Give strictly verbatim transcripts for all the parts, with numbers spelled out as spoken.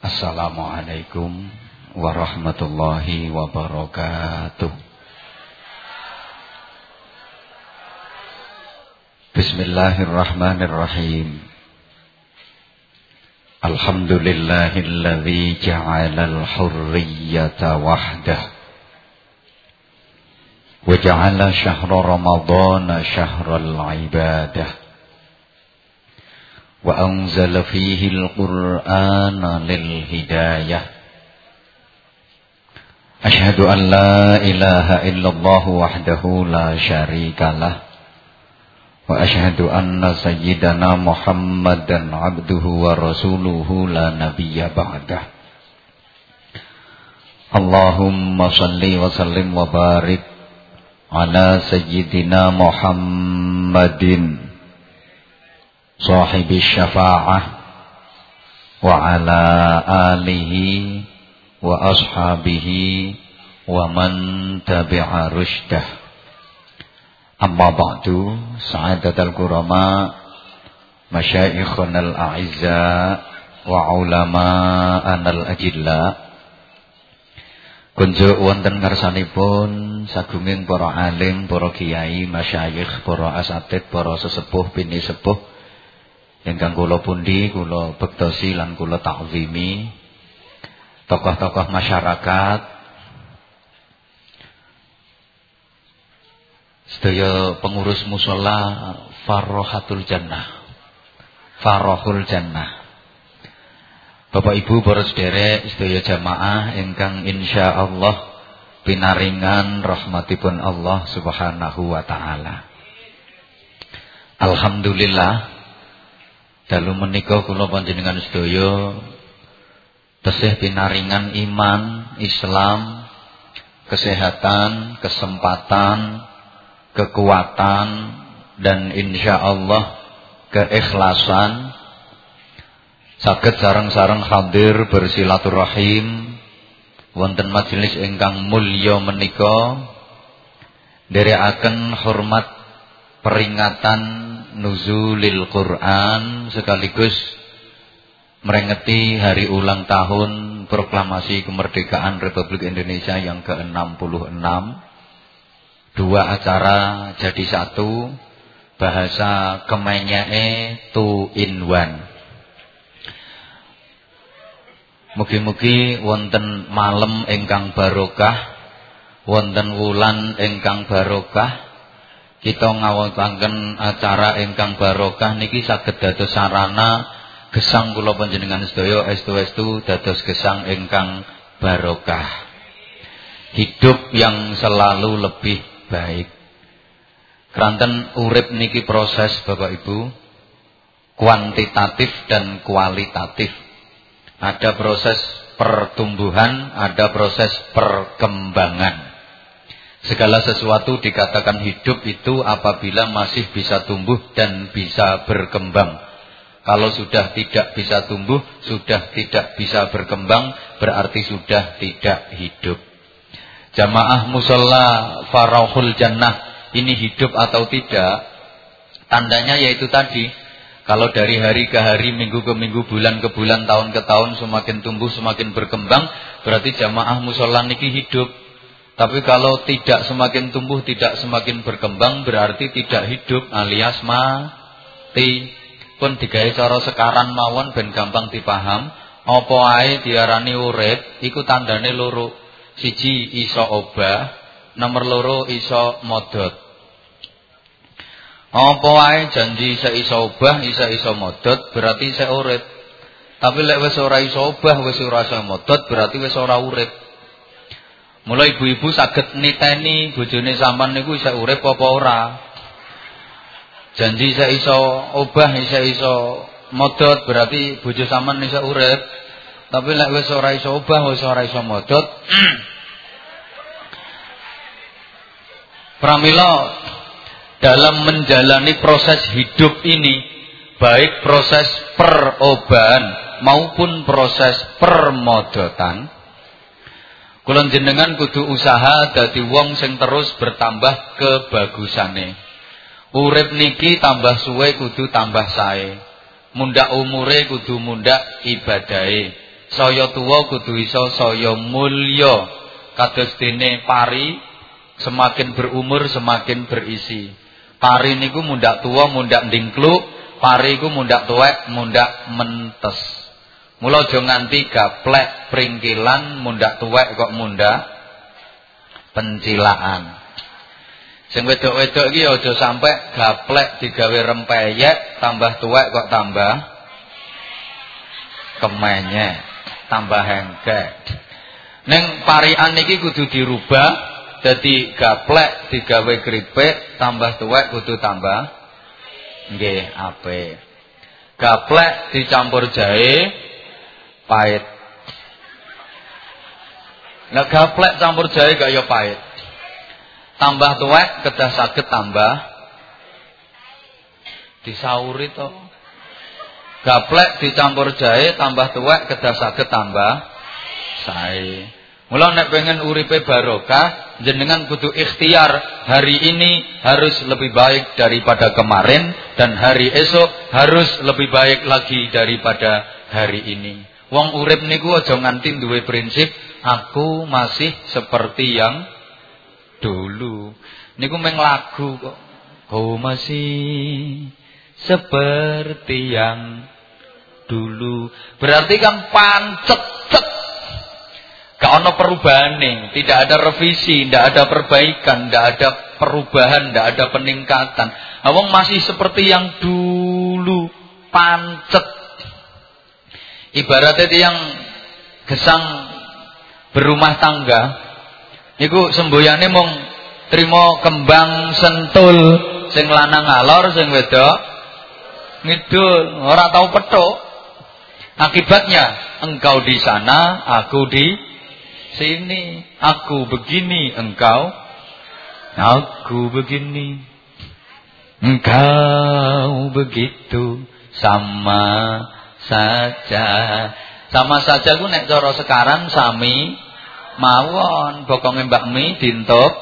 Assalamualaikum warahmatullahi wabarakatuh. Bismillahirrahmanirrahim. Alhamdulillahilladzi ja'alal hurriyata wahdah wa ja'ala syahra ramadhana syahral ibadah wa anzala fihi al-Qur'ana lil hidayah. Asyhadu an la ilaha illallah wahdahu la syarikalah wa asyhadu anna sayyidana Muhammadan abduhu wa rasuluhu la nabiyya ba'dah. Allahumma salli wa sallim wa barik ala sayyidina Muhammadin sahibi syafa'ah wa ala alihi wa ashabihi wa man tabi'a rushdah. Amma ba'du, sa'adatul kurama, masyayikhunal a'izza wa ulama'anal ajilla. Kunjuk wonten ngarsanipun sagunging para alim, para kiai, masyayikh, para asatid, para sesepuh, bini sepuh ingkang kula pundi, kula bektosi lan kula ta'zimi, tokoh-tokoh masyarakat, sedaya pengurus mushola Farrohatul Jannah, Farrohul Jannah, Bapak Ibu, para sederek, sedaya jamaah ingkang insyaallah pinaringan rahmatipun Allah Subhanahu wa taala. Alhamdulillah, dalu menika kula panjenengan sedaya tesih pinaringan iman, Islam, kesehatan, kesempatan, kekuatan, dan insyaallah keikhlasan saged sareng-sareng hadir bersilaturahim wonten majelis ingkang mulya menika, nderekaken hormat peringatan nuzulil Quran sekaligus merengeti hari ulang tahun proklamasi kemerdekaan Republik Indonesia yang ke enam puluh enam. Dua acara jadi satu, bahasa kemenyae two in one. Mugi-mugi wonten malem ingkang barokah, wonten wulan ingkang barokah, kita ngawontenaken acara ingkang barokah niki saged dados sarana gesang kula panjenengan sedaya estu-estu dados gesang ingkang barokah. Hidup yang selalu lebih baik. Kranten urip niki proses Bapak Ibu, kuantitatif dan kualitatif. Ada proses pertumbuhan, ada proses perkembangan. Segala sesuatu dikatakan hidup itu apabila masih bisa tumbuh dan bisa berkembang. Kalau sudah tidak bisa tumbuh, sudah tidak bisa berkembang, berarti sudah tidak hidup. Jamaah mushola Farrohul Jannah ini hidup atau tidak? Tandanya yaitu tadi, kalau dari hari ke hari, minggu ke minggu, bulan ke bulan, tahun ke tahun, semakin tumbuh, semakin berkembang, berarti jamaah mushola niki hidup. Tapi kalau tidak semakin tumbuh, tidak semakin berkembang, berarti tidak hidup alias mati. Pun digawe cara sekaran mawon ben gampang dipaham. Apa ae diarani urip, iku tandane loro. Siji iso obah, nomor loro iso modot. Apa ae janji isih iso obah, isih iso modot, berarti isih urip. Tapi lek wis ora iso obah, wis ora iso modot, berarti wis ora urip. Mulai ibu-ibu saged niteni bojone sampean niku isih urip apa ora. Janji isih iso obah, isih iso modot, berarti bojo sampean isih urip. Tapi lek wis ora iso obah, wis ora iso modot, pramila dalam menjalani proses hidup ini, baik proses perobahan maupun proses permodotan, kula jenengan kudu usaha dadi wong sing terus bertambah kebagusane. Urip niki tambah suwe kudu tambah sae. Mundak umure kudu mundak ibadahe. saya tuwa kudu iso saya mulya kados dene pari semakin berumur semakin berisi. Pari niku mundak tuwa mundak ndingkluk, pari iku mundak tuwek mundak mentes. Mula aja nganti gaplek pringkilan mundak tuwek kok mundak pencilaan. Sing wedok-wedok iki aja sampe gaplek digawe rempeyek tambah tuwek kok tambah kemenyek, tambah hengkek. Ning parian iki kudu dirubah dadi gaplek digawe kripik tambah tuwek kudu tambah nggih apik. Gaplek dicampur jahe pahit. Nah gaplek campur jahe gak ya pahit. Tambah tuwek kedah saged tambah disauri to. Gaplek dicampur jahe tambah tuwek kedah saged tambah sae. Mula nek pengen uripe barokah, jenengan kudu ikhtiar hari ini harus lebih baik daripada kemarin dan hari esok harus lebih baik lagi daripada hari ini. Wong urip niku aja nganti duwe prinsip aku masih seperti yang dulu. Niku meng lagu kok. Kau masih seperti yang dulu. Berarti kan pancet cet. Gak ada perubahan nih, tidak ada revisi, tidak ada perbaikan, tidak ada perubahan, tidak ada peningkatan. Awang masih seperti yang dulu, pancet. Ibaratnya yang gesang berumah tangga. Iku semboyane mung trimo kembang sentul, sing lanang ngalor, sing wedok ngidul, ora tau petuk. Akibatnya engkau di sana, aku di sini. Aku begini, engkau aku begini. Engkau begitu, sama saja. Sama saja ku nek cara sekarang sami mawon, bokonge Mbak Mi dintup.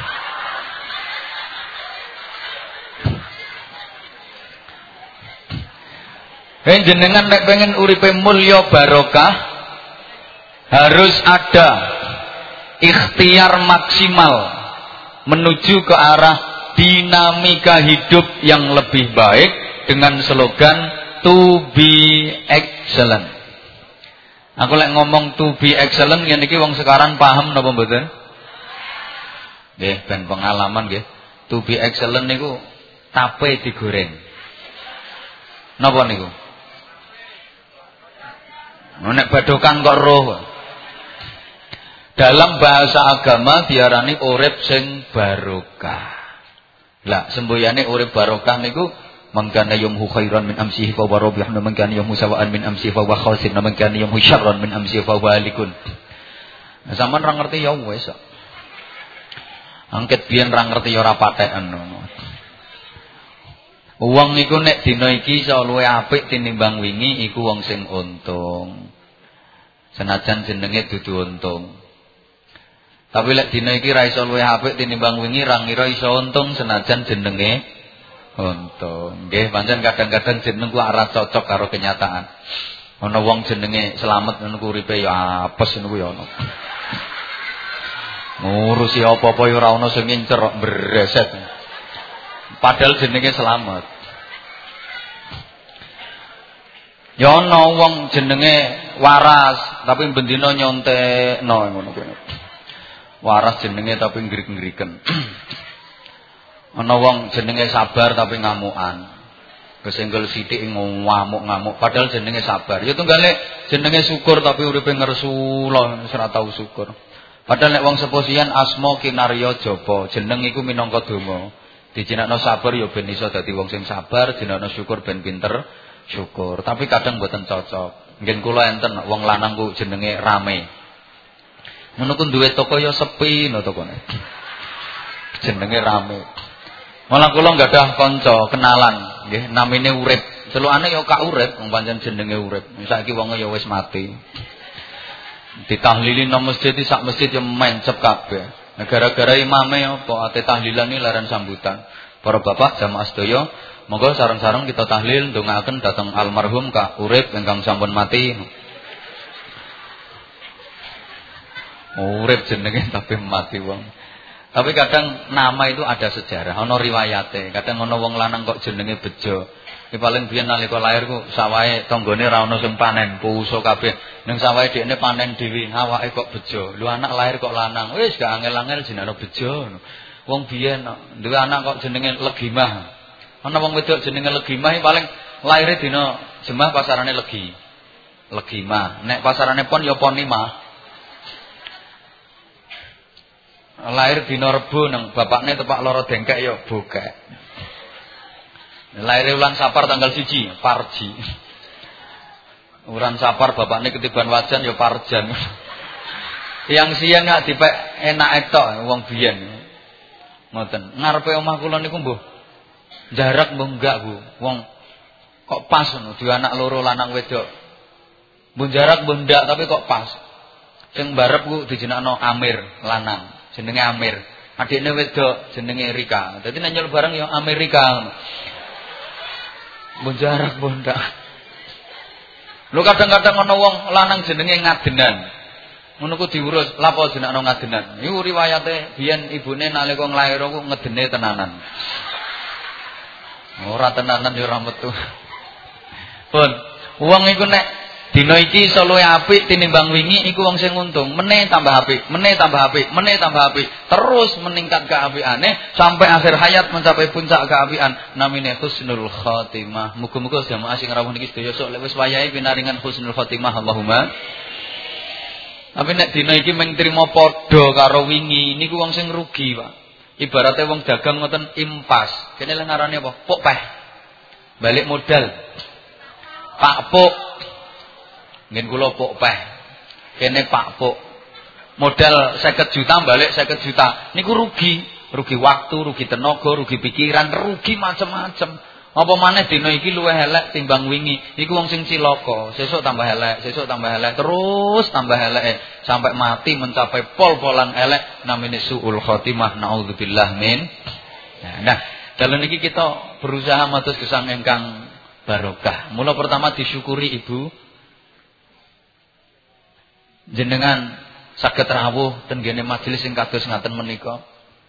Hei jenengan nek pengen uripe mulya barokah harus ada ikhtiar maksimal menuju ke arah dinamika hidup yang lebih baik dengan slogan to be excellent. Aku lek ngomong to be excellent yen iki wong sekarang paham napa mboten? Nggih, ben pengalaman nggih. To be excellent niku tape digoreng. Napa niku? Nek badokan kok roh. Dalam bahasa agama diarani urip sing barokah. Lah semboyane urip barokah niku mangkana yumhu khairan min amsihi fa warabih wa mangkana yumhu sawaan min amsihi fa wa khasir wa mangkana yumhu syarran min amsihi fa walikun. Nah, sampean ra ngerti ya wis. Angket biyen ra ngerti ya ora patheken. Wong iku nek dina iki iso luwih apik tinimbang wingi iku wong sing untung. Senajan jenenge dudu untung. Tapi lek dina iki ra iso luwih apik tinimbang wingi ra ngira iso untung senajan jenenge untung. Nggih, pancen kadang-kadang jeneng ku ora cocok karo kenyataan. Ana wong jenenge Slamet niku uripe ya apes niku ya ana. Ngurusi apa-apa ya ora ana sing ngincer kok breset. Padahal jenenge Slamet. Ya ana wong jenenge Waras tapi bendina nyontekno ngono kuwi. Waras jenenge tapi ngrik-ngriken. Ana wong jenenge Sabar tapi ngamukan. Kesenggel sithik ngamuk-ngamuk padahal jenenge Sabar. Ya tunggale jenenge Syukur tapi uripe ngersula ora tau syukur. Padahal nek wong seposian asma kinarya jaba, jeneng iku minangka donga. Dijinakno sabar ya ben iso dadi wong sing sabar, jinakno syukur ben pinter syukur. Tapi kadang mboten cocok. Ngen kula enten wong lanang ku jenenge Rame. Ngono ku duwe toko ya sepi no tokone. Jenenge Rame. Malah kula nggadah kanca kenalan, nggih, namine Urip. Celukane ya Kak Urip, wong pancen jenenge Urip. Saiki wonge ya wis mati. Ditahlili nang masjid sak masjid ya mencep kabeh. Nah, gara-gara imame apa ate tahlilan iki laran sambutan. Para bapak jamaah sedaya, monggo sareng-sareng kita tahlil ndongaaken dhateng almarhum Kak Urip ingkang sampun mati. Urip jenenge tapi mati wong. Tapi kadang nama itu ada sejarah, ana riwayate. Kadang ana wong lanang kok jenenge Bejo. Iki paling biyen nalika lair ku sawahe tanggane ra ono sing panen, puso kabeh. Ning sawahe dhekne panen dhewe, awake kok Bejo. Lho anak lahir kok lanang, wis gak angel-angel jenenge Bejo. Wong biyen duwe anak kok jenenge Legimah. Ana wong wedok jenenge Legimah paling laire dina Jemah pasarane Legi. Legimah. Nek pasarane Pon ya Ponimah. Lahir dina Rebo nang bapakne tepak loro dengkek ya bokek. Lahir wulan Sapar tanggal siji Parji. Wulan Sapar bapakne ketiban wajan ya Parjan. Yang siang gak dipek enak etok wong biyen. Ngoten. Ngarepe omah kula niku mbuh jarak mbuh enggak, Bu. Wong kok pas ngono, dua anak loro lanang wedok. Mbuh jarak mbuh ndak tapi kok pas. Sing mbarep ku dijenakno Amir lanang. Jenenge Amir. Adikne wedok jenenge Rika. Dadi nek nyul bareng ya Amerika. Munjarak bondak. Lho kadang-kadang ana wong lanang jenenge Ngadenan. Ngono ku diurus, lapo jenakno Ngadenan. Iku riwayate biyen ibune nalika nglair ku ngedene tenanan. Ora tenanan ya ora metu. Pun, wong iku nek dina iki iso luwih apik tinimbang wingi iku wong sing untung. Meneh tambah apik, meneh tambah apik, meneh tambah apik. Terus meningkat keapiane sampai akhir hayat mencapai puncak keapian. Namine husnul khotimah. Muga-muga jamaah sing rawuh niki sedaya sok lek wis wayahe pinaringan husnul khotimah Allahumma. Tapi nek dina iki mung trimo padha karo wingi niku wong sing rugi, Pak. Ibarate wong dagang ngoten impas. Kene lek ngarane apa? Pok peh. Balik modal. Pak Pok. Ngen kula pok peh. Kene Pak Pok. Modal seket juta balik seket juta. Niku rugi, rugi waktu, rugi tenaga, rugi pikiran, rugi macam-macam. Apa maneh dina iki luwih elek timbang wingi. Iku wong sing cilaka, sesuk tambah elek, sesuk tambah elek, terus tambah elek sampai mati mencapai pol-polan elek namine suul khotimah. Naudzubillah min. Nah, dalam niki kita berusaha matus gesang ingkang barokah. Mula pertama disyukuri Ibu jenengan saged rawuh ten gene majelis sing kados ngaten menika.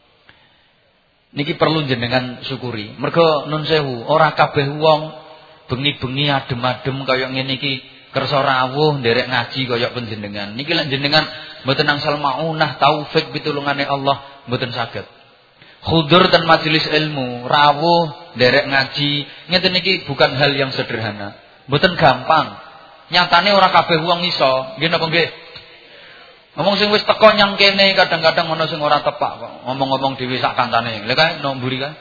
Niki perlu jenengan syukuri. Mergo nun sewu, ora kabeh wong bengi-bengi adem-adem kaya ngene iki kersa rawuh nderek ngaji kaya panjenengan. Niki lek jenengan mboten angsal maunah taufik pitulungane Allah mboten saged. Khudur ten majelis ilmu, rawuh nderek ngaji, ngeten niki bukan hal yang sederhana. Mboten gampang. Nyatane ora kabeh wong iso. Nggih napa nggih? Ngomong sing wis teko nyang kene kadang-kadang ana sing ora tepak kok. Ngomong-ngomong dhewe sak kancane. Lha kae nomburi kae.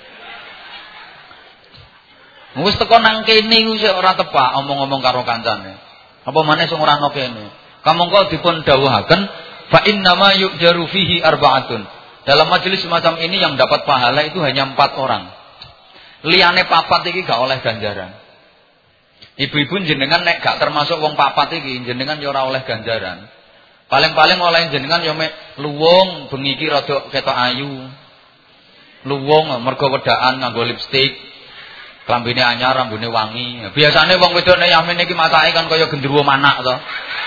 Wis teko nang kene iku sik ora tepak omong-omong karo kancane. Apa maneh sing ora ana kene. Kamangka dipun dawuhaken fa innama yujaru fihi arba'atun. Dalam majelis semacam ini yang dapat pahala itu hanya empat orang. Liyane papat iki gak oleh ganjaran. Ibu-ibu jenengan nek gak termasuk wong papat iki jenengan ya ora oleh ganjaran. Paling-paling oleh jenengan ya mek luwung bengi iki rada ketok ayu. Luwung mergo wedaan nganggo lipstik. Klambine anyar, rambune wangi. Biasane wong wedok nek yamin iki matake kan kaya gendruwo manak to.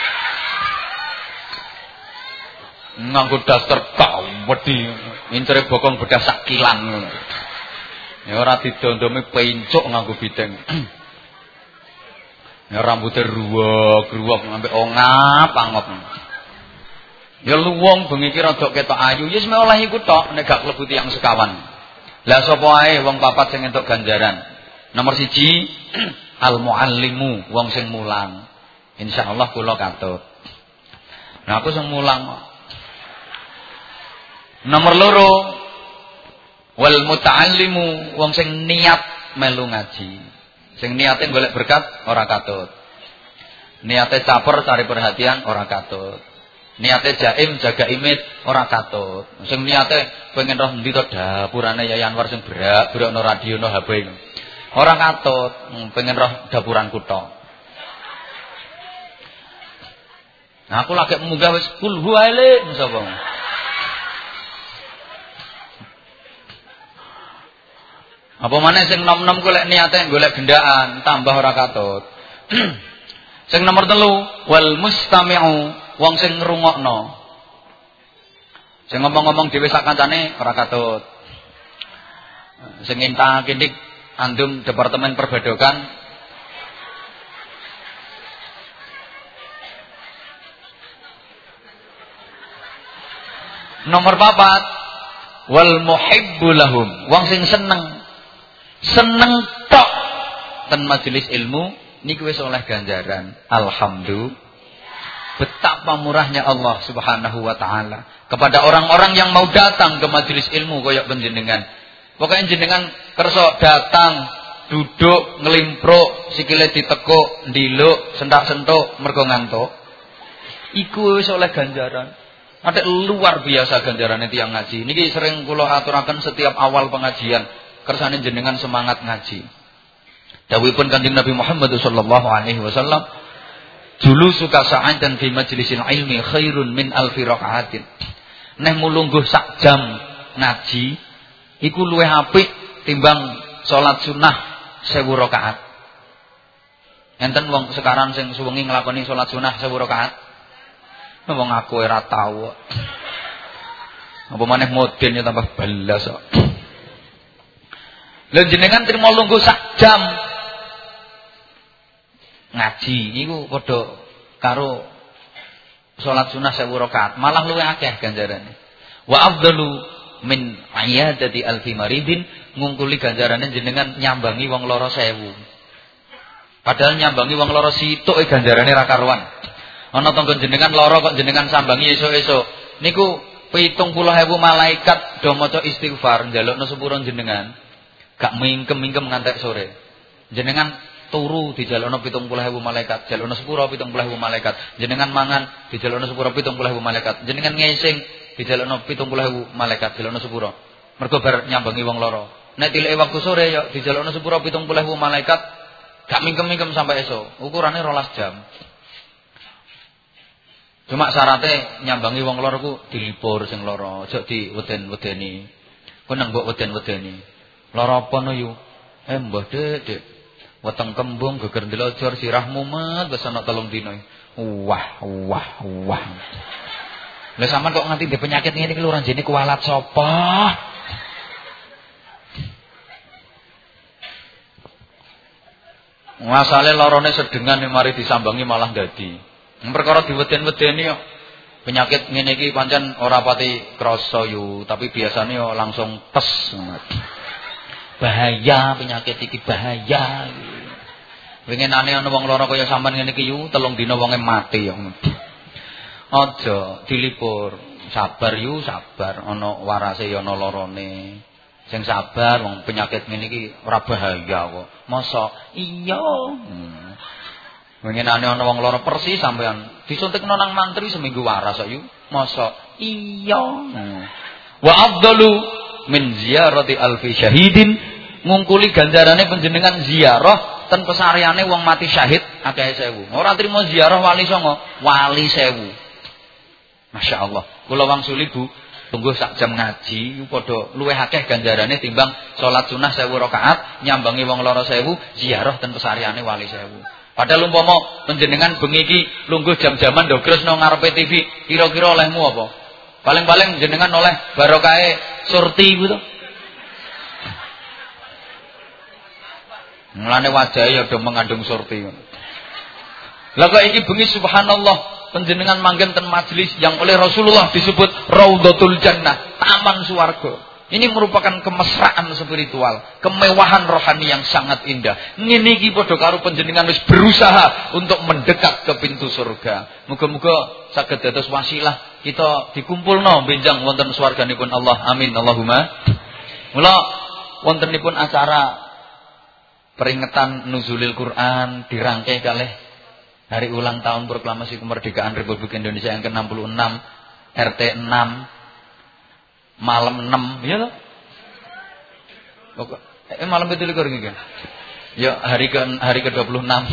Nganggo daster kau wedi, incere bokong bedas sak kilan ngono. Ya ora didondomi pencuk nganggo bideng. Ya rambute ruwek-ruwek sampe ongap-angop. Ya luwung bengi iki rada ketok ayu, ya wis oleh iku tok nek gak klebu tiyang sekawan. Lah sapa ae wong papat sing entuk ganjaran. Nomor siji al muallimu, wong sing mulang. Insyaallah kula katut. Nah aku sing mulang. Nomor loro wal muta'allimu, wong sing niat melu ngaji. Sing niate golek berkat ora katut. Niate caper cari perhatian ora katut. Niate jaim jaga imit ora katut. Sing niate pengen roh endi to dapurane Yayan Anwar sing berak-berak no radio no H P. Ora katut, pengen roh dapuran kutha. Nah aku lagi munggah wis kul huwaile sapa. Apa maneh sing nom-nom golek niate golek gendaan tambah ora katut. Sing nomor telu wal mustami'u, wong sing ngrungokno. Sing ngomong-ngomong dhewe sak kancane ora katut. Sing entak kindik andum Departemen Perbadokan. Nomor papat, wal muhibbu lahum, wong sing seneng. Seneng tok ten majelis ilmu niku wis oleh ganjaran. Alhamdulillah. Betapa murahnya Allah Subhanahu wa taala kepada orang-orang yang mau datang ke majelis ilmu koyok panjenengan. Pokoke jenengan kersa datang, duduk, nglimpruk, sikile ditekuk, ndiluk, sentak-sentuk mergo ngantuk. Iku wis oleh ganjaran. Ada luar biasa ganjarane tiyang ngaji. Niki sering kula aturaken setiap awal pengajian, kersane jenengan semangat ngaji. Dawuhipun Kanjeng Nabi Muhammad sallallahu alaihi wasallam, julusuka sa'atan fi majlisil ilmi khairun min alfi raka'atin. Neh mulungguh sak jam ngaji iku luwih apik timbang salat sunah sewu rakaat. Enten wong sekarang sing suwengi nglakoni salat sunah sewu rakaat. Wong aku ora tau. Apa maneh modene tambah balas kok. Lha jenengan trimo lungguh sak jam ngaji niku padha karo salat sunah sewu rakaat, malah luwih akeh ganjarane. Wa afdalu min iyadati alfi maridin, ngungkuli ganjarane jenengan nyambangi wong lara sewu. Padahal nyambangi wong lara situk e ganjarane ra karuan. Ana tangga jenengan lara kok jenengan sambangi esuk-esuk. Niku pitung puluh ewu malaikat do maca istighfar njalukna sepura jenengan. Gak mingkem-mingkem ngantek sore. Jenengan turu dijalukna pitung puluh ewu malaikat, jalukna sepura pitung puluh ewu malaikat. Jenengan mangan dijalukna sepura pitung puluh ewu malaikat. Jenengan ngising dijalukna pitung puluh ewu malaikat, jalukna sepura. Mergo bar nyambangi wong lara. Nek tileke waktu sore ya dijalukna sepura pitung puluh ewu malaikat. Gak mingkem-mingkem sampai esuk. Ukurane rolas jam. Cuma syaratnya nyambangi wong lara ku dilipur sing lara, aja diweden-wedeni. Ku nang mbok weden-wedeni. Lara apa no yu? Eh mbah Dek, Dek. Weteng kembung geger ndelojor sirah mumet wis ana telung dina. Wah, wah, wah. Lah sampean kok nganti ndek penyakit ngene iki lho ranjene kualat sapa? Masale larane sedengan mari disambangi malah dadi. Perkara diweden-wedeni yo. Penyakit ngene iki pancen ora pati krasa yu, tapi biasane yo langsung tes. Bahaya penyakit iki bahaya. Winginane ana wong lara kaya sampean ngene iki yu, telung dina wonge mati yo. Aja dilipur. Sabar yu, sabar. Ana warase yo ana larane. Sing sabar wong penyakit ngene iki ora bahaya kok. Mosok iya. Hmm. Winginane ana wong lara persis sampean disuntikno nang mantri seminggu waras kok yu. Mosok iya. Hmm. Wa afdalu min ziyarati alfi syahidin, ngungkuli ganjarane panjenengan ziarah ten pesariane wong mati syahid akeh sewu. Ora trimo ziarah wali songo, wali sewu. Masyaallah. Kula wangsuli Bu, tunggu sak jam ngaji padha luwih akeh ganjarane timbang salat sunah sewu rakaat, nyambangi wong lara sewu, ziarah ten pesariane wali sewu. Padahal umpama panjenengan bengi iki lungguh jam-jaman ndogres nang ngarepe T V, kira-kira olehmu apa? Paling-paling jenengan oleh barokahe surti gitu. Mulane wajahe ya do mengandung surti. Lah kok iki bengi subhanallah panjenengan manggen ten majelis yang oleh Rasulullah disebut Raudhatul Jannah, taman swarga. Ini merupakan kemesraan spiritual, kemewahan rohani yang sangat indah. Ngene iki padha karo panjenengan wis berusaha untuk mendekat ke pintu surga. Muga-muga saged dados wasilah kita dikumpulno benjang wonten swarganipun Allah. Amin Allahumma. Mula wontenipun acara peringatan nuzulil Quran dirangkai kalih hari ulang tahun proklamasi kemerdekaan Republik Indonesia yang ke enam puluh enam, R T enam, malam enam, ya loh. Eh malam itu likur iki kan. Ya hari ke hari ke dua puluh enam.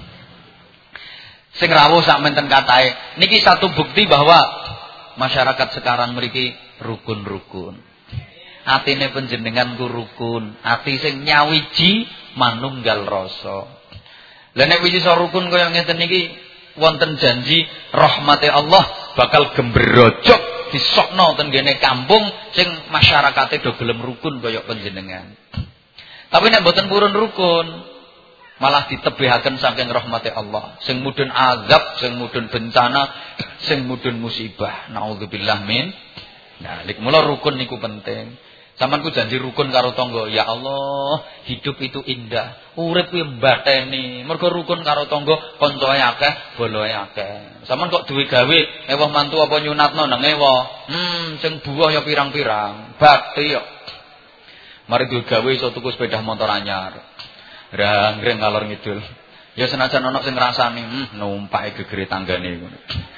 Sing rawuh sak menten katahe. Niki satu bukti bahwa masyarakat sekarang mriki rukun-rukun. Atine panjenengan ku rukun, ati sing nyawiji manunggal rasa. Lah nek wiji rukun kaya ngeten niki wonten janji rahmate Allah bakal gembrojok disokno ten gene kampung sing masyarakate do gelem rukun kaya panjenengan. Tapi nek mboten purun rukun, malah ditebihaken saking rahmati Allah. Sing mudhun azab, sing mudhun bencana, sing mudhun musibah. Nauzubillah min. Nah, lek mula rukun niku penting. Samanku janji rukun karo tangga. Ya Allah, hidup itu indah. Urip kuwi mbateni. Mergo rukun karo tangga, kancae akeh, boloe akeh. Saman kok duwe gawe, ewah mantu apa nyunatno nang ewah. Hmm, sing buah ya pirang-pirang. Bakti yo. Mari duwe gawe iso tuku sepeda motor anyar. Rang-reng ngalor ngidul. Ya senajan ana sing ngrasani, hmm, numpake gegere tanggane ngono.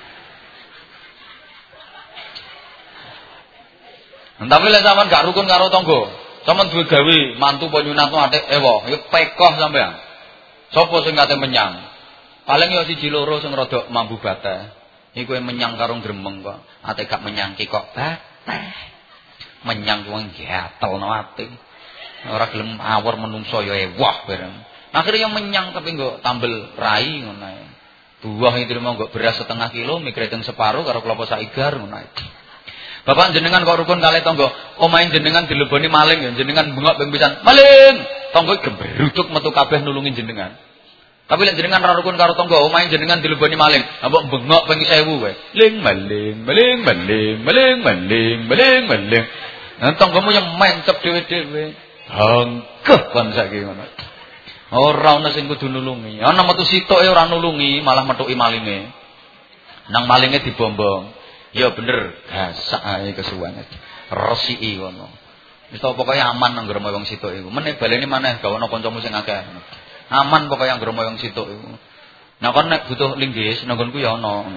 Tapi lek sampean gak rukun karo tangga, sampean duwe gawe mantu apa nyunatno atik ewa, ya pekoh sampean. Sapa sing kate menyang? Paling ya siji loro sing rada mambu bateh. Iku menyang karo gremeng kok. Ate gak menyang ki kok bateh. Menyang wong gatelno ati. Ora gelem awor menungso ya ewah bareng. Akhirnya yang menyang tapi nggo tambel rai ngono ae. Buah itu mau nggo beras setengah kilo, mikre teng separo karo klopo saigar ngono ae. Bapak jenengan kok rukun kalih tangga, omahe jenengan dileboni maling ya jenengan bengok ping pisan. Maling! Tangga gembruduk metu kabeh nulungi jenengan. Tapi lek jenengan ora rukun karo tangga, omahe jenengan dileboni maling, mbok bengok ping sewu wae. Ling maling, maling, maling, maling, maling, maling, maling. Nah tanggamu yang mencep dhewe-dhewe. Hangkeh kon saiki ngono. Ora ana sing kudu nulungi. Ana metu sitoke ora nulungi, malah metuki malinge. Nang malinge dibombong. Ya bener, gasak ae kesuwen. Resiki ngono. Wis to pokoke aman nang ngremo wong situk iku. Meneh baleni maneh gawe ana kancamu sing akeh. Aman pokoke nang ngremo wong situk iku. Nah kon nek butuh linggis nang nggonku ya ana.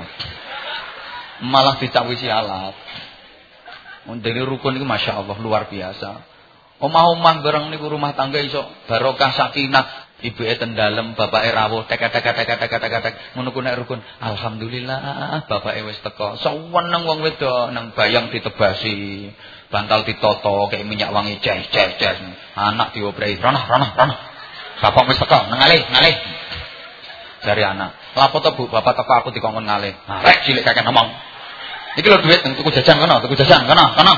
Malah dicawisi alat. Mundene rukun iku masyaallah luar biasa. Omah-omah bareng niku rumah tangga iso barokah sakinah. Ibuke ten dalem, bapake rawuh tek-tek-tek-tek-tek-tek ngono ku nek rukun. Alhamdulillah bapake wis teko. Seneng wong wedok nang bayang ditebasi, bantal ditoto, kaya minyak wangi ces-ces-ces. Anak dioprei, "Rono, rono, rono. Bapak wis teko, nang ngalih, ngalih." Jare anak, "Lapo to Bu, bapak teko aku dikongkon ngalih." Nah, rek cilik kakek ngomong. "Iki lho duit tuku jajan kono, tuku jajan kono, kono."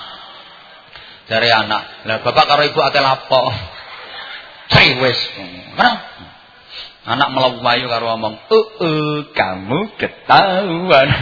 Jare anak, "Lah bapak karo ibu ate lapo?" Saya wes, mana? Anak melayu karo ngomong, "Uh, uh kamu ketahuan."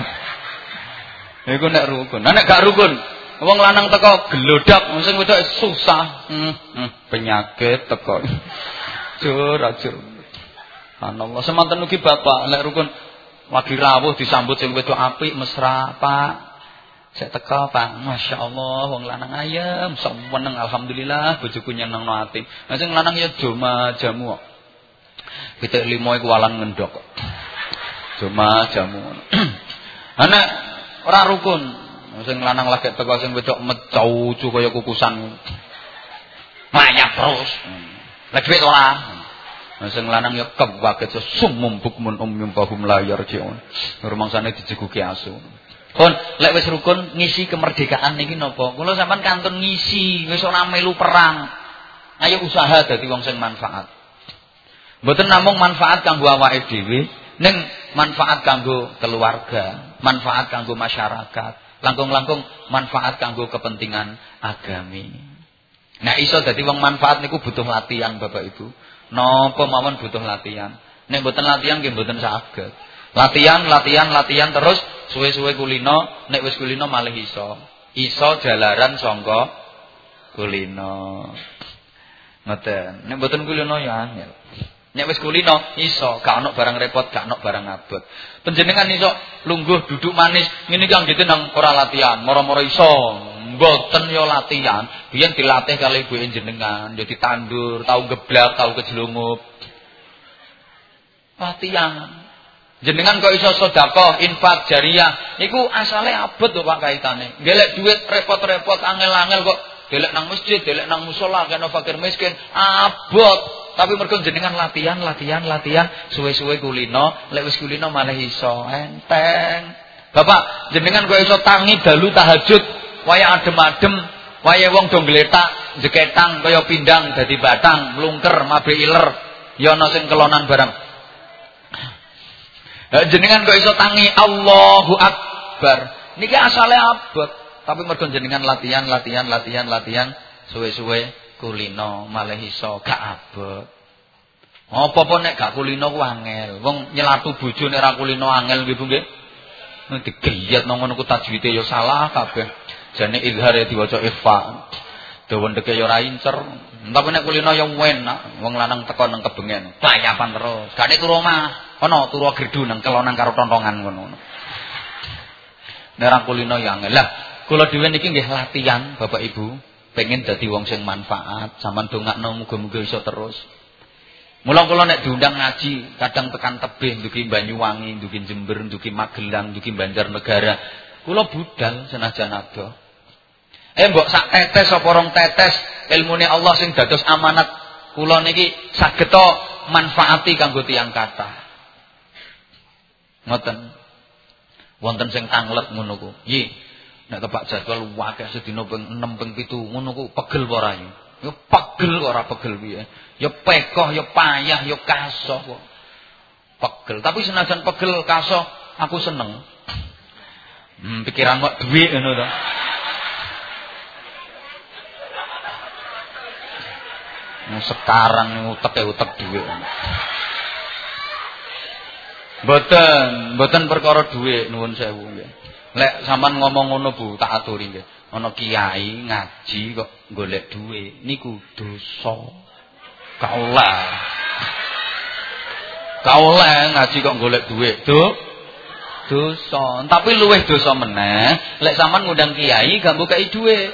Iku nek rukun. Nek gak rukun, wong lanang teko gelodak, sing wedok susah. Hmm, hmm, penyakit teko. Jur, ajur. Anallah, semanten ugi bapak nek rukun lagi rawuh disambut sing wedok apik mesra, Pak. Saya teka Pak, Masya Allah, wong lanang ayam, seneng alhamdulillah, bojoku nyenengno ati. Nah sing lanang ya joma jamu kok. Pitik limo iku walan ngendhok kok. Joma jamu. Ana ora rukun. Sing lanang lagi teka sing wedok mecucu kaya kukusan. Mayap terus. Lek dhuwit ora. Nah sing lanang ya kewaget sumum bukmun umyum bahum la yarjiun. Rumangsane dijeguki asu. Kon lek wis rukun ngisi kemerdekaan niki napa? Kula sampean kantun ngisi, wis ora melu perang. Ayo usaha dadi wong sing manfaat. Mboten namung manfaat kanggo awake dhewe, ning manfaat kanggo keluarga, manfaat kanggo masyarakat, langkung-langkung manfaat kanggo kepentingan agami. Nah iso dadi wong manfaat niku butuh latihan Bapak Ibu. Napa mawon butuh latihan. Nek mboten latihan nggih mboten saged. Latihan, latihan, latihan terus suwe-suwe kulino, nek wis kulino malih iso. Iso jalaran sangka kulino. Ngoten. Nek mboten kulino ya angel. Nek wis kulino iso, gak ono barang repot, gak ono barang abot. Panjenengan iso lungguh duduk manis, ngene iki anggite nang ora latihan, moro-moro iso. Mboten yo latihan, biyen dilatih kali ibuke jenengan, yo ditandur, tau geblak, tau kejlungup. Latihan. Jenengan kok iso sedekah, infak, jariyah, niku asale abot lho Pak kaitane. Golek duit repot-repot, angel-angel kok golek nang masjid, golek nang musala, kena fakir miskin, abot. Tapi mergo jenengan latihan, latihan, latihan, suwe-suwe kulino, lek wis kulino malah iso enteng. Bapak, jenengan kok iso tangi dalu tahajud, waya adem-adem, waya wong do gletak, jeketang kaya pindang dadi batang, mlungker, mabe iler, ya ana sing kelonan barang. Jenengan kok iso tangi Allahu Akbar. Niki asale abot, tapi mergo jenengan latihan, latihan, latihan, latihan, suwe-suwe kulino malah iso gak abot. Apa-apa nek gak kulino ku angel. Wong nyelatu bojo nek ra kulino angel nggih Bu nggih. Nek digeyat nang ngono ku tajwide ya salah kabeh. Jane izhar ya diwaca ifa. Dawa ndeke ya ora incer. Tapi nek kulino ya enak, wong lanang teko nang kebengen, bayapan terus. Gak nek turu omah, ana turu gerdu nang kelonan karo tontongan ngono. Nek ra kulino ya angel. Lah, kula dhewe niki nggih latihan, Bapak Ibu, pengen dadi wong sing manfaat, sampean dongakno muga-muga iso terus. Mula kula nek diundang ngaji, kadang tekan tebih, ndugi Banyuwangi, ndugi Jember, ndugi Magelang, ndugi Banjarnegara. Kula budal senajan adoh. Eh mbok sak tetes apa rong tetes ilmune Allah sing dados amanat kula niki saged to manfaati kanggo tiyang kathah. Ngoten. Wonten sing tanglet ngono ku. Nggih. Nek tepak jadwal akeh sedina ping enam ping pitu ngono ku pegel apa ora ya? Ya pegel kok ora pegel piye. Ya pekoh, ya payah, ya kasoh kok. Pegel, tapi senajan pegel kasoh aku seneng. Hmm, pikiran kok dhuwit ngono to. Sekarang utek-utek dhuwit. Mboten, mboten perkara dhuwit nuwun sewu nggih. Lek sampean ngomong ngono Bu, tak aturi nggih. Ana kiai ngaji kok golek dhuwit, niku dosa. Kaulah. Kaulah ngaji kok golek dhuwit, Do. Dosa. Tapi luwih dosa meneh lek sampean ngundang kiai ganggu kei dhuwit.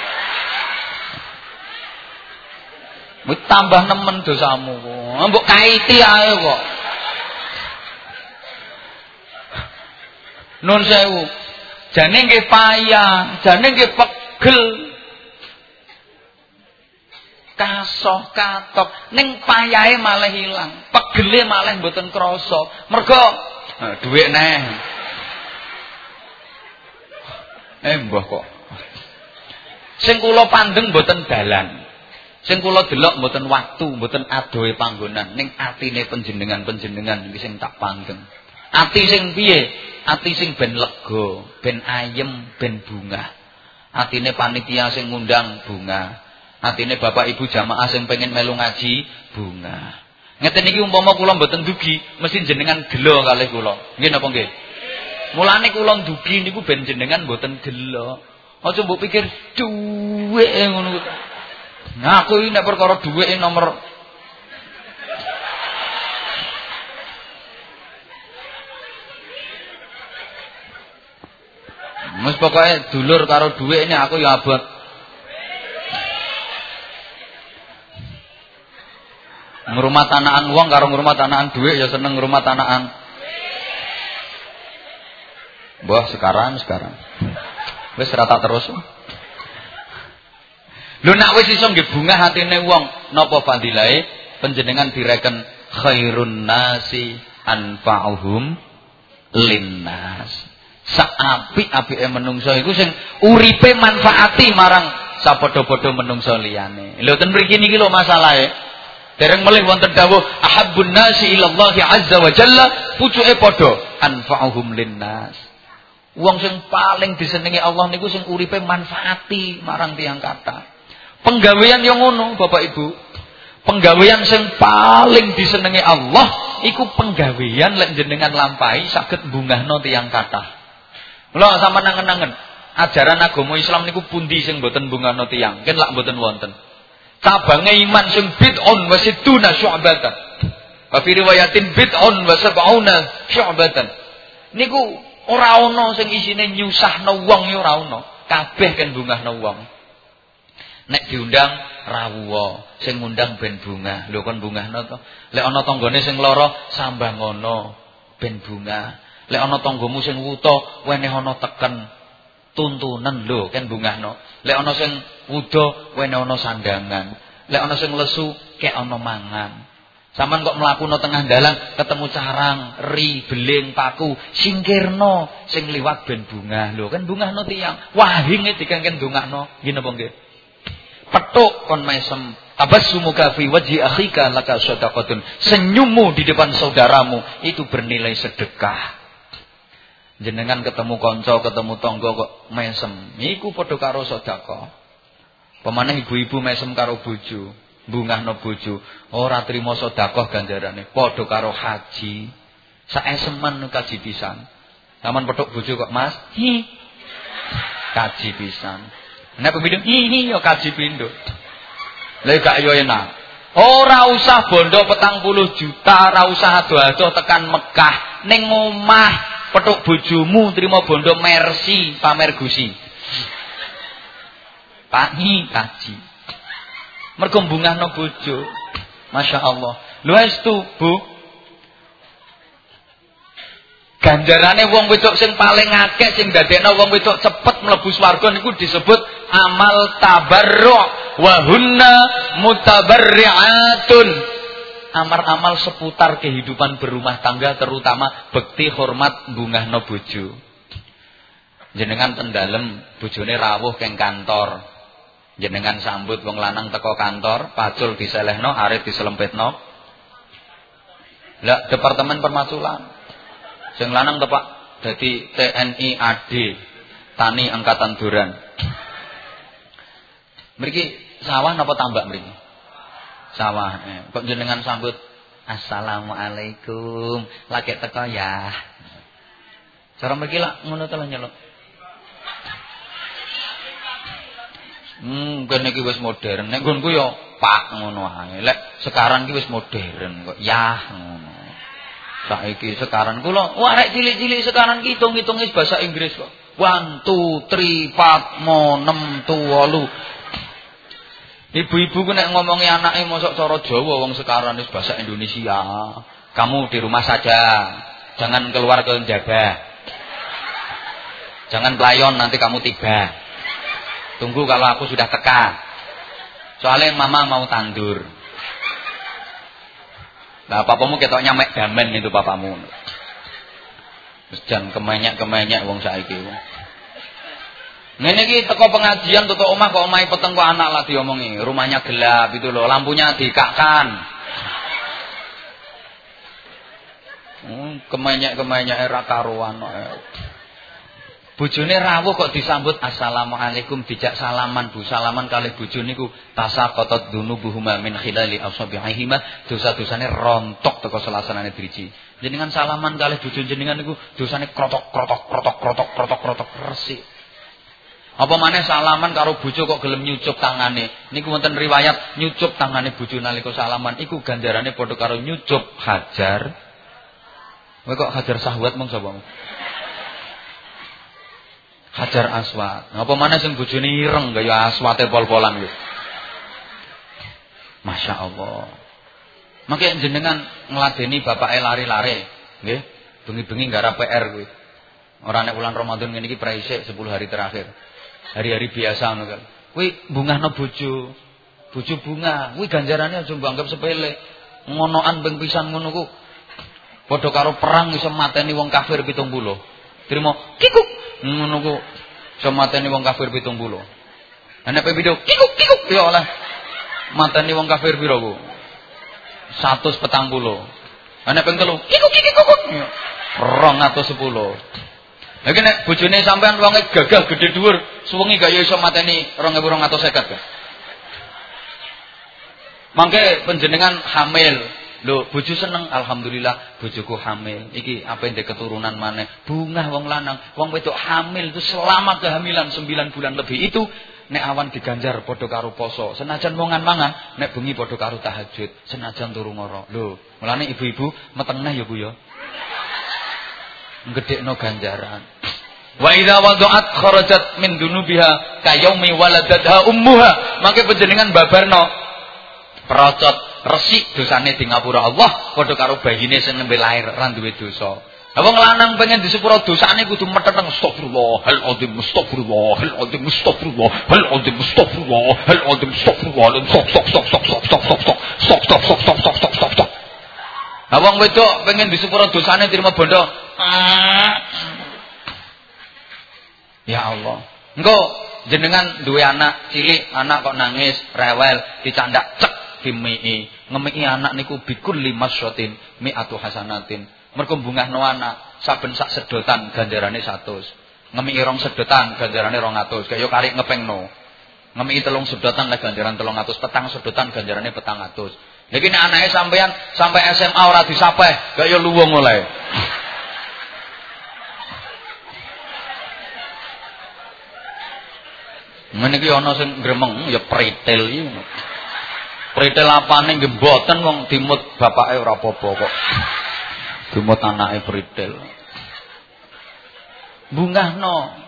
Wis tambah nemen dosamu kok. Mbok kaiti ae kok. Nun sewu. Jane nggih payah, jane nggih pegel. Kasoh katok ning payahe malah ilang, pegele malah mboten krasa. Mergo dhuwit neh. Eh mbah kok. Sing kula pandeng mboten dalan. Sing kula delok mboten waktu, mboten adohe panggonan, ning atine panjenengan-panjenengan iki sing tak pandeng. Ati sing piye? Ati sing ben lega, ben ayem, ben bungah. Atine panitia sing ngundang bunga. Atine bapak ibu jamaah sing pengen melu ngaji bunga. Ngeten iki umpama kula mboten dugi, mesti jenengan gelo kalih kula. Nggih napa nggih? Mulane kula dugi niku ben jenengan mboten gelo. Aja mbok pikir dhuwit ngono kuwi. Nah aku ini nek perkara dhuwit nomor Mas pokoknya dulur karo dhuwit ini aku ya abot. Ngrumat anakan wong karo ngrumat anakan dhuwit ya seneng ngrumat anakan. Mbah sekarang sekarang. Wis rata terus. Lho nek wis iso nggih bungah hatine wong, napa fadilahe panjenengan direken khairun nasi anfa'uhum linnas. Saapik-apike menungso iku sing uripe manfaati marang sapadha-padha menungso liyane. Lho ten mriki niki lho masalahe. Dereng melih wonten dawuh ahabbun nasi ilallahi azza wa jalla, pucuke padha anfa'uhum linnas. Wong sing paling disenengi Allah niku sing uripe manfaati marang tiyang kathah. Penggawean yang ngono Bapak Ibu. Penggawean sing paling disenengi Allah iku penggawean lek jenengan lampahi saged mbungahno tiyang kathah. Lho sampeyan nangen-nangen, ajaran agama Islam niku pundi sing mboten mbungahno tiyang? Ken lak mboten wonten. Cabange iman sing bid'un wa sittuna syu'batan. Wa fi riwayatin bid'un wa sab'una syu'batan. Niku ora ana sing isine nyusahno wong ya ora ana. Kabeh ken mbungahno wong. Nek diundang rawuh, sing ngundang ben bungah. Lho kon bungahno to. Lek ana tanggane sing lara sambah ngono ben bungah. Lek ana tanggamu sing wuta wenehana teken tuntunan lho kan bungahno. Lek ana sing wuda wenehana sandangan. Lek ana sing lesu kek ana mangan. Saman kok mlakuno tengah dalan ketemu carang, ri, beling, paku, singkirno sing liwat ben bungah. Lho kan bungahno tiyang. Wahinge dikengken dongakno. Nggih napa nggih? Petuk kon mesem, tabassumuka fi wajhi akhika laka shadaqatun. Senyummu di depan saudaramu itu bernilai sedekah. Jenengan ketemu kanca, ketemu tangga kok mesem, iku padha karo sedekah. Pemane ibu-ibu mesem karo bojo, bungahno bojo, ora trima sedekah ganjarane, padha karo haji. Saeseman kaji pisan. Taman petuk bojo kok, Mas? Hi. Kaji pisan. Nek pindho hi hi yo kaji pindho. Lah gak yo enak. Ora usah bondo petang puluh juta, ora usah ado-ado tekan Mekah, ning omah petuk bojomu trimo bondo Mercy pamer gusi. Pakhi kaji. Mergo bungahno bojo. Masya Allah. Lho estu, Bu. Ganjarane wong wedok sing paling akeh sing dadekno wong wedok cepet mlebu swarga niku disebut amal tabarru' wa hunna mutabarri'atun. Amal-amal seputar kehidupan berumah tangga, terutama bekti hormat bungahno bojo. Jenengan pendalem bojone rawuh keng kantor. Jenengan sambut wong lanang teko kantor, pacul diselehno, arep diselempetno. Lah departemen permaculan. Sing lanang tepak dadi T N I A D, Tani Angkatan Duran. Mriki sawah napa tambak mriki? Sawah. Eh. Kok jenengan sambut Assalamualaikum. Lagi teko ya. Cara mriki lak ngono to nyeluk. Hmm, kene iki wis modern. Nek nggonku ya Pak ngono ae. Lek sekarang iki wis modern kok ya ngono. Saiki sekarang kula arek cilik-cilik sekarang ki hitung-hitung wis bahasa Inggris kok. one two three four enam tujuh. Ibu-ibu ku nek ngomongi anake mosok cara Jawa wong sekarang wis bahasa Indonesia. Kamu di rumah saja. Jangan keluar ke njaba. Jangan pelayon nanti kamu tiba. Tunggu kalau aku sudah teka. Soalnya mama mau tandur. Nah, papamu ketoknya mek damen itu papamu. Wis jan kemenyek-kemenyek wong saiki. Ngene iki teko pengajian tutuk omah kok omahe peteng kok anak lah diomongi. Rumahnya gelap itu loh, lampunya dikakkan. Hmm, kemenyek-kemenyek era karuan. Bojone rawuh kok disambut assalamualaikum, dijak salaman Bu, salaman kalih bojo niku tasaqatat dunubuhuma min khilali asabi'ihima, dosa-dosane rontok teko selasanane driji. Jenengan salaman kalih bojo jenengan niku dosane krotok-krotok krotok-krotok krotok-krotok resik. Apa maneh salaman karo bojo kok gelem nyucup tangane. Niku wonten riwayat nyucup tangane bojo nalika salaman iku ganjarane padha karo nyucup hajar. Kowe kok hajar syahwat mong sapa? Hajar aswad. Apa maneh sing bojone ireng kaya aswate pol-polan kuwi. Masya Allah. Mangke jenengan ngladeni bapake lari-lari, nggih. Bengi-bengi garap P R kuwi. Ora nek wulan Ramadan ngene iki praisik sepuluh hari terakhir. Hari-hari biasa ngono kan. Kuwi bungahno bojo. Bojo bunga, kuwi ganjarane aja mbok anggap sepele. Ngonoan ping pisan ngono ku padha karo perang iso mateni wong kafir pitung puluh. Trimo kikuk ngono ku iso mateni wong kafir pitung puluh. Ana pe video kikuk kikuk ya oleh mateni wong kafir pira ku? seratus petang puluh. Ana ping telu kikuk kikuk kikuk dua ratus sepuluh. Lagi nek bojone sampean wonge gagah gede dhuwur, suwengi gak ya iso mateni dua ribu dua ratus lima puluh kan. Mangke panjenengan hamil. Lho, bojo seneng, alhamdulillah bojoku hamil. Iki apa ndek keturunan maneh. Bungah wong lanang, wong wedok hamil itu selama kehamilan sembilan bulan lebih itu nek awan diganjar padha karo poso. Senajan mangan-mangan, nek bengi padha karo tahajud, senajan turu ngoro. Lho, mulane ibu-ibu metengah ya Bu ya. Gedhekno ganjaran. Wa idza wada'at kharajat min dunubiha kayaumi waladatha ummuha. Mangke panjenengan babarno perocot resik dosane di ngapura Allah padha karo bayine sing nembe lair ra duwe dosa. Lah wong lanang pengen disepuro dosane kudu meteng astagfirullah, hal azim astagfirullah, hal azim astagfirullah, hal azim astagfirullah, hal azim astagfirullah, sok sok sok sok sok sok sok sok sok sok sok sok sok sok sok sok. Lah wong wedok pengen disepuro dosane terima bondo. Ya Allah. Engko jenengan duwe anak cilik, anak kok nangis, rewel, dicandak cek dimii. Ngemiki anak niku bikul limas syotin mi'atu hasanatin. Mergo bungahno anak saben sak sedotan ganjarane seratus. Ngemiki rong sedotan ganjarane rong atus. Kaya kari ngepengno. Ngemiki telung sedotan lah ganjaran telung atus, petang sedotan ganjarane petang atus. Lha iki nek anake sampean sampai S M A ora disapeh, kaya luwung oleh. Ngene iki ana sing gremeng ya pritil iki. Pritil apane nggih mboten wong dimut bapake ora apa-apa kok. Dimut anake pritil. Bungahno.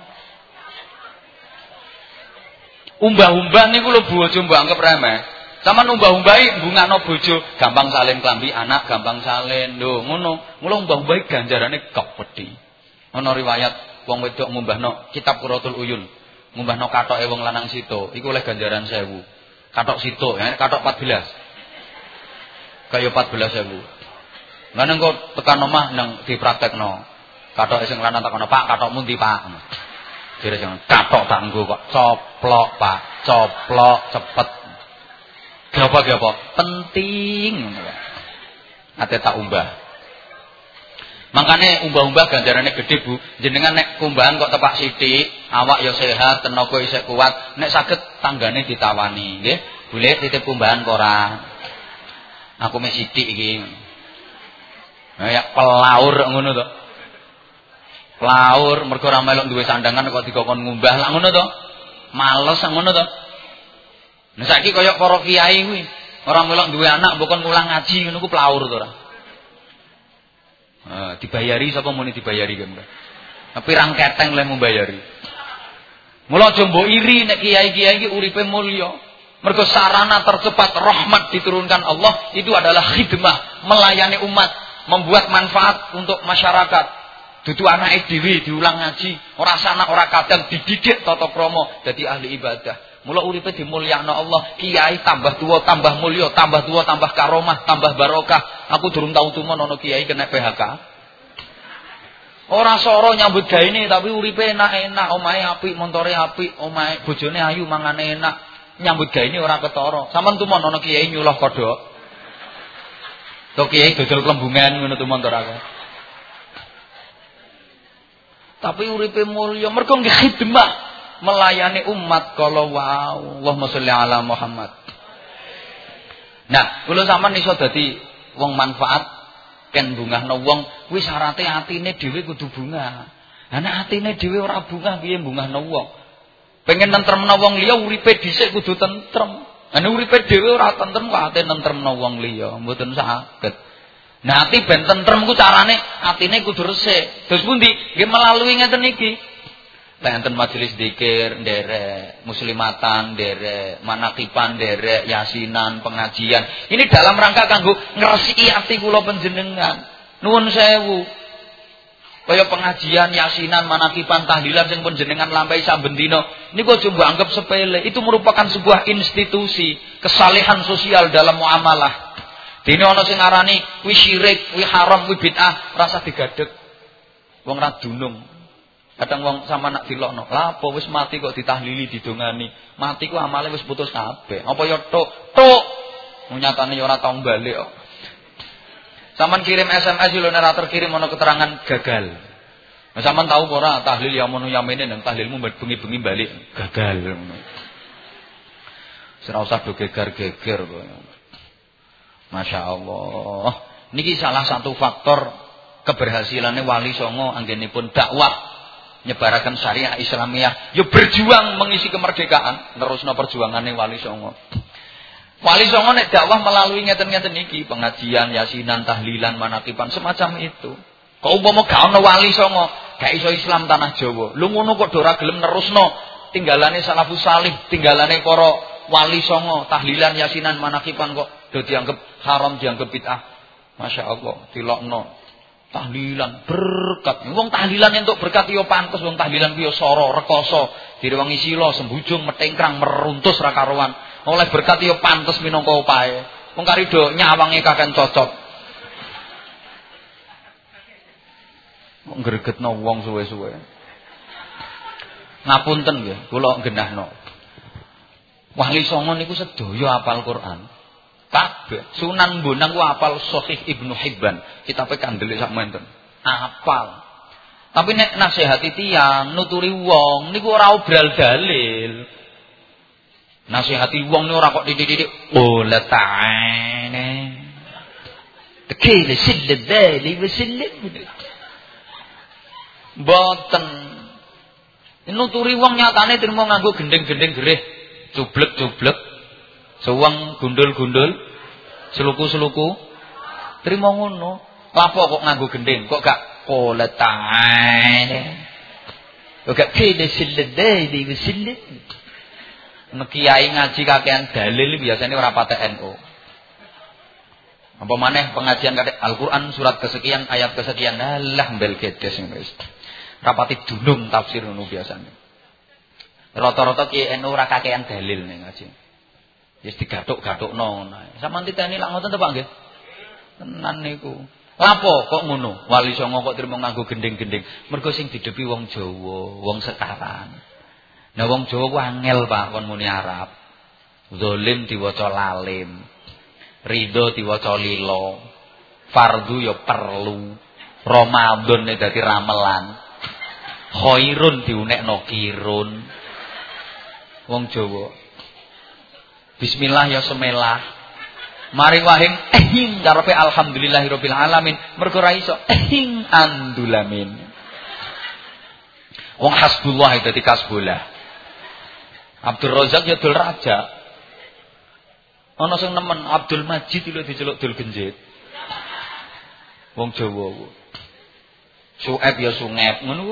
Umbah-umbah niku lho bojo mbok anggap remeh. Saman umbah-umbahi bungahno bojo, gampang salin klambi anak, gampang salin. Lho ngono. Mula umbah-umbahi ganjarane kepedhi. Ana riwayat wong wedok ngumbahno kitab Quratul Uyun. Ngumbahno katoke wong lanang sito, iku oleh ganjaran sewu. Katok sito, ya, katok empat belas. Kaya empat belas sewu. Lah nang kok tekan omah nang dipraktekno. Katoke sing lanang takono, "Pak, katokmu ndi, Pak?" Dire sing katok tak nggo kok. Coplok, Pak. Coplok cepet. Gapa-gapa? Penting. Ate tak umbah. Makanya umbah-umbah ganjarane gede Bu. Jenengan nek kumbahan kok tepak sithik, awak ya sehat, tenaga isih kuat, nek saged tanggane ditawani, nggih. Boleh titip kumbahan kok ora. Aku mek sithik iki. Nah, ya pelaur ngono to. Pelaur mergo ora melok duwe sandangan kok dikokon ngumbah, lak ngono to. Males ngono to. Nah saiki kaya para kiai kuwi, ora melok duwe anak mbok kon mulang ngaji ngono ku pelaur to ora. Uh, dibayari sapa muni dibayari kan. Tapi rang keteng le membayari. Mula aja mbok iri nek kiai-kiai iki uripe mulya. Mergo sarana tercepat rahmat diturunkan Allah itu adalah khidmah, melayani umat, membuat manfaat untuk masyarakat. Dudu anake dhewe diulang ngaji, ora sanak ora kadang dididik tata krama dadi ahli ibadah. Mula uripe dimulyakno Allah, kiai tambah tua tambah mulya, tambah tua tambah karomah, tambah barokah. Aku durung tau tumen ana kiai kena P H K. Ora soro nyambut gaene tapi uripe enak-enak, omahe apik, montore apik, omahe bojone ayu, mangane enak. Nyambut gaene ora ketara. Saman tumen ana kiai nyuluh kodhok. To kiai dodol klembungan ngono tumen to aku. Tapi uripe mulya mergo nggih khidmah, melayani umat. Kalau wow, Allahumma sholli ala Muhammad. Nah, kula sampean iso dadi wong manfaat ken bungahno wong, kuwi syaraté atine dhewe kudu bungah. Lah nek atine dhewe ora bungah piye bungahno wong? Pengen nentremno wong liya uripe dhisik kudu tentrem. Lah nek uripe dhewe ora tentrem kok ate nentremno wong liya, mboten saged. Nah, ati ben tentrem ku carane atine kudu resik. Terus pundi? Nggih melalui ngeten iki. Enten majelis dzikir, nderek, muslimatan, nderek, manakipan, nderek, yasinan, pengajian. Ini dalam rangka kanggo ngresiki ati kula panjenengan. Nuwun sewu. Kaya pengajian, yasinan, manakipan, tahlilan sing panjenengan lampahi saben dina, niku aja mbok anggap sepele. Itu merupakan sebuah institusi kesalehan sosial dalam muamalah. Dene ana sing ngarani kuwi syirik, kuwi haram, kuwi bid'ah, rasa digadeg. Wong ra dunung. Kadang wong sama nak dilokno, lah apa wis mati kok ditahlili didongani. Mati ku amale wis putus kabeh. Apa ya tok, tok. Nyatane ya ora tau balik kok. Saman kirim S M S lho nek ora terkirim ana keterangan gagal. Nah, saman tahu ora tahlil ya mono yamene nang tahlilmu bengi-bengi balik gagal. Ora usah do geger-geger kok. Masya Allah. Niki salah satu faktor keberhasilannya Wali Songo anggenipun dakwah nyebaraken syariah Islamiyah, yo berjuang mengisi kemerdekaan, terusno perjuangannya Wali Songo. Wali Songo nek dakwah melalui ngeten-ngeten iki, pengajian, yasinan, tahlilan, manakipan semacam itu. Kok umpama gak ono Wali Songo, gak iso Islam tanah Jawa. Lu ngono kok ora gelem nerusno tinggalane salafus salih, tinggalane para Wali Songo, tahlilan, yasinan, manakipan kok do dianggap haram, dianggap bid'ah. Masya Allah, dilokno tahlilan berkat. Wong tahlilan entuk berkat yo pantes, wong tahlilan ku yo soro, rekoso, direwangi sila, sembujung, metengkrang, meruntus ra karuan. Oleh berkat yo pantes minangka opahe. Wong karido nyawange kaken cocok. Wong gregetno wong suwe-suwe. Ngapunten nggih, kula genahno. Wali Songo niku sedaya hafal Quran. Kabeh. Sunan Bonang ku hafal Sahih Ibnu Hibban. Kitabe kandele sak menten. apal. Tapi nek nasihati tiyang, nuturi wong niku ora obral dalil. Nasihati wong niku ora kok didik-didik, oh letane. Tekile sillet bali wasillet. Mboten. Nuturi wong nyatane trimo nganggo gendeng-gendeng gerih, cublek-cublek, suweng gundul-gundul, seluku-seluku. Trimo ngono. Lapo kok nganggo gendeng? Kok gak qolatane? Kok gak kene silledai wisillet? Nek kiai ngaji kakean dalil biasanya ora patek N U. Apa maneh pengajian kate Al-Qur'an surat kesekian ayat kesekian lah mbel gedes wis. Rapati dunung tafsir ngono biasane. Rata-rata kiai N U ora kakean dalil ning ngaji. Wis digathuk-gathukno ngono. Sampeyan titeni lak ngoten to Pak nggih? Tenan niku. Lapo kok ngono? Wali Songo kok trimo nganggo gending-gending. Mergo sing didepi wong Jawa, wong sekaran. Nah wong Jawa ku angel Pak kon muni Arab. Zalim diwaca lalim. Ridho diwaca lilo. Fardu ya perlu. Ramadan nek dadi ramelan. Khairun diunekno kirun. Wong Jawa. Bismillah ya semelah. Mari wahing ehing karepe alhamdulillahirabbil alamin mergo ra iso ehing andulamin. Wong hasbullah dadi kasbullah. Abdul Razak ya dul raja. Ana sing nemen Abdul Majid lho diceluk dul genjit. Wong Jawa ku. Sueb ya sungep ngono ku.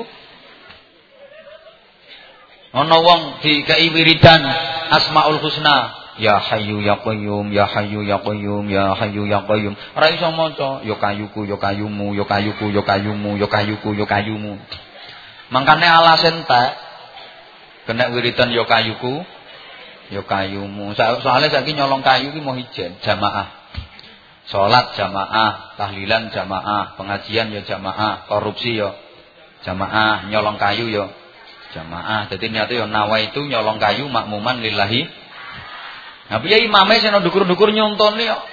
Ana wong dikai wiridan Asmaul Husna. Ya Hayyu ya Qayyum, ya Hayyu ya Qayyum, ya Hayyu ya Qayyum. Ora iso maca, ya kayuku, ya kayumu, ya kayuku, ya kayumu, ya kayuku, ya kayumu. Mangkane alasan tak kena wiridan ya kayuku, ya kayumu. Soale saiki nyolong kayu ki mau ijen, jamaah. Salat jamaah, tahlilan jamaah, pengajian ya jamaah, korupsi ya jamaah, nyolong kayu ya jamaah. Dadi niate ya nawaitu nyolong kayu makmuman lillahi. Nah piye imame sing ndukur-ndukur nyontone kok.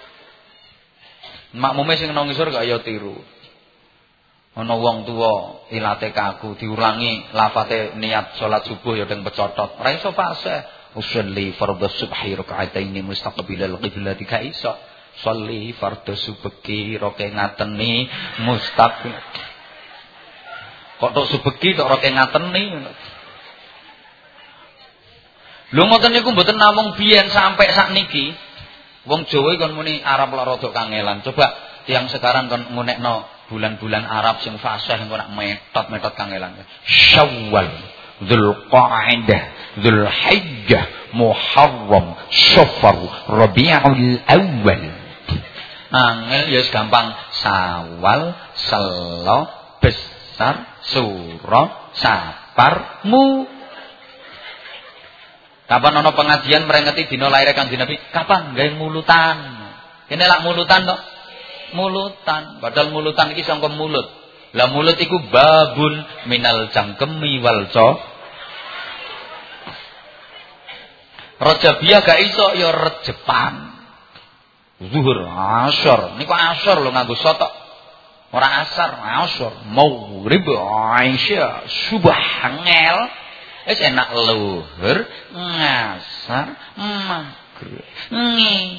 Makmume sing nang ngisor gak ya tiru. Ana wong tuwa ilate kaku diulangi lafate niat salat subuh ya teng pecotot. Ora iso fase. Usolli fardhu subhi raka'ataini mustaqbilal qiblati ka iso. Sholli fardhu subhi roke ngateni mustaqbil. Kok tok subhi tok roke ngateni ngono. Lho ngoten niku mboten namung biyen sampai sakniki. Wong Jawa kon muni Arab lak rada kangelan. Coba tiyang sekarang kon ngunekno bulan-bulan Arab sing fasih engko nak metot-metot kangelan. Syawal, Dzulqa'dah, Dzulhijjah, Muharram, Safar, Rabiul Awal. Angel ya gampang. Sawal, Selo, Besar, Suro, Safar, Mu. Kapan ana pengajian merengeti dina lair Kanjeng Nabi? Kapan gawe mulutan? Kene lak mulutan to? Mulutan. Padahal mulutan iki sangka mulut. Lah mulut iku babun minal jangkemi wal co. Rajabiyah gak iso ya rejepan. Zuhur, asar. Niku asar lho nganggo sotok. Ora asar, asar. Maghrib, isya, subah ngel. Wis enak luhur, ngasar, maghrib, ngi.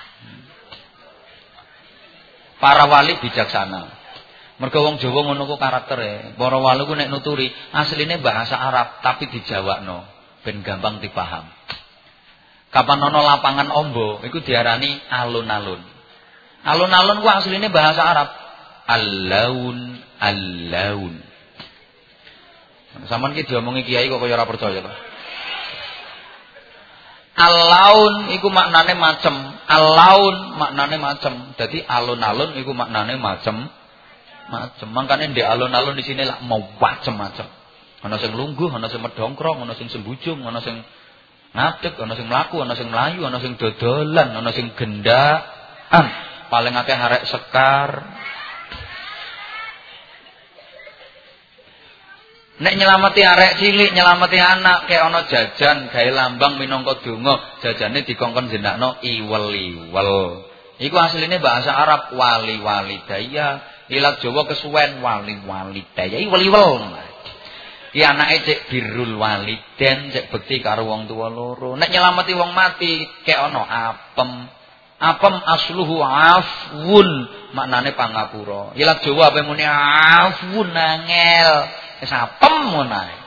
Para wali bijaksana. Mergo wong Jawa ngono ku karaktere. Para wali ku nek nuturi asline bahasa Arab tapi dijawakno ben gampang dipaham. Kapan ana lapangan ombo iku diarani alun-alun. Alun-alun ku asline bahasa Arab. Al-laun, al-laun. Sampeyan ki diomongi kiai kok kaya ora percaya to. Al-laun iku maknane macem, al-laun maknane macem. Dadi alun-alun iku maknane macem. Macem. Mangkane ndek alun-alun di sini lak mau macem-macem. Ana sing lungguh, ana sing medhongkrong, ana sing sembujung, ana sing ngadeg, ana sing mlaku, ana sing mlayu, ana sing dodolan, ana sing gendaan. Paling akeh arek sekar. Nek nyelamati arek cilik, nyelamati anak, kayak ana jajan, gawe lambang minangka donga, jajane dikongkon jenakno iwel-iwel. Iku asline bahasa Arab wali-wali daya Ilat Jawa kesuwen wali-wali daya waliwel. Ki anake cek birrul waliden, cek bekti karo wong tuwa loro. Nek nyelameti wong mati kek ana apem. Apem asluhu afwun, maknane pangapura. Ilat Jawa ape muni afwun angel. Wis apem ngono ae.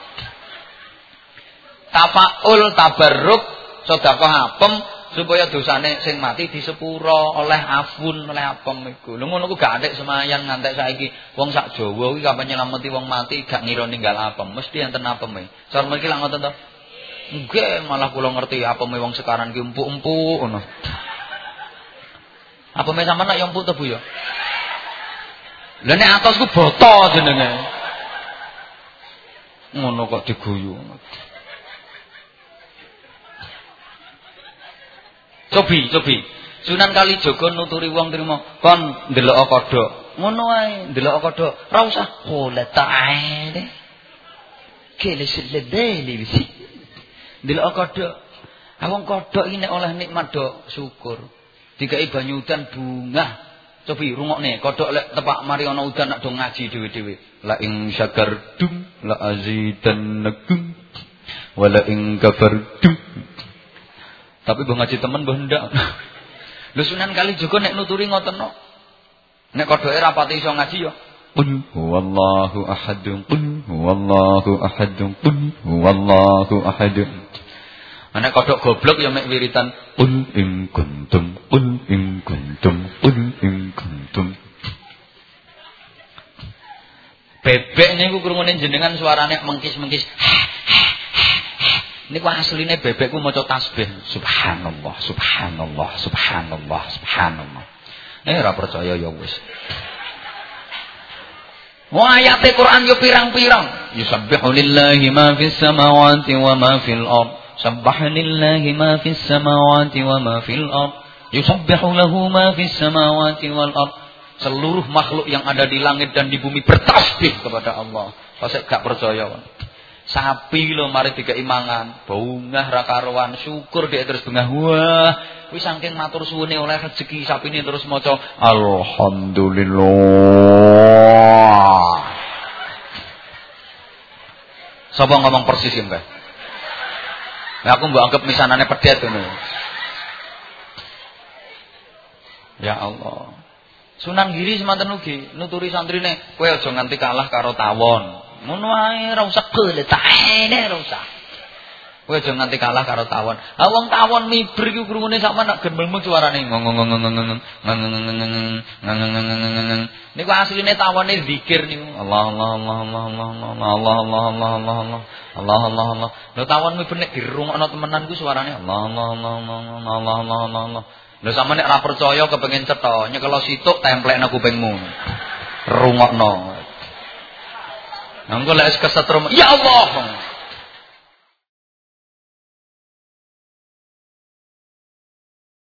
Tafaul tabarruk sedekah apem supaya dosane sing mati disepura oleh afun oleh apem iku. Lha ngono ku gak atik semayan ngantek saiki wong sak Jawa kuwi kapan nyelameti wong mati gak ngira ninggal apem, mesti enten apeme. Cara mriki lak ngoten to. Nggih, malah kula ngerti apeme wong sekarang ki empuk-empuk ngono. Apeme sampean nak yo empuk to Bu ya? Lah nek atos ku boto jenenge. Ngono kok diguyu. Cobi, cobi. Sunan Kalijaga nuturi wong trimo, kon ndelok kodhok. Ngono ae, ndelok kodhok. Ora usah qola ta'ala. Kele sedele wis. Ndelok kodhok. Awong kodhok iki nek oleh nikmat do syukur. Dikai banyu udan bungah. Cobi rungokne, kodhok lek tepak mari ana udan nak do ngaji dhewe-dhewe. La ing syakartum la azidannakum wa la ing kafartum. Tapi mbah ngaji temen mbah ndak. Lho Sunan Kalijaga nek nuturi ngoten no. Nek kodhoke rapati iso ngaji ya. Qul huwallahu ahadun qul huwallahu ahadun qul huwallahu ahadun. Nek kodhok goblok ya mek wiritan qul in kuntum qul in kuntum qul in kuntum. Bebek niku krungune jenengan suarane mengkis-mengkis. Niku asline bebek ku maca tasbih. Subhanallah, subhanallah, subhanallah, subhanallah. Eh ora percaya ya wis. Wah ayate Quran yo pirang-pirang. Yusabbihu lillahi ma fis samawati wa ma fil ard. Sabbaha lillahi ma fis samawati wa ma fil ard. Yusabbihu lahu ma fis samawati wal ard. Seluruh makhluk yang ada di langit dan di bumi bertasbih kepada Allah. Pasek gak percaya. Sapi lho mari dikai mangan, bungah ra karuan, syukur dhek terus bengah. Wah, kuwi saking matur suwune oleh rezeki sapine terus maca alhamdulillah. Sapa ngomong persis ya, Mbah? Ya aku mbok anggap misanane pedet ngono. Ya Allah. Sunan Giri semanten ugi nuturi santrine, kowe aja nganti kalah karo tawon. Ngono ae ora usah gele taene ora usah. Kowe aja nganti kalah karo tawon. Ha wong tawon miber iku krungune sakmen nak gembelmu suarane ngong-ngong-ngong-ngong. Niku asline tawone zikir niku. Allah Allah Allah Allah Allah Allah Allah Allah Allah Allah Allah Allah Allah. Lho tawon miber nek dirungokno temenan ku suarane Allah Allah Allah Allah Allah Allah Allah. Lho sampe nek ora percaya kepengin cetha, nyekelo situk templekno kupingmu. Rungokno. Engko lek kesetrum, ya Allah.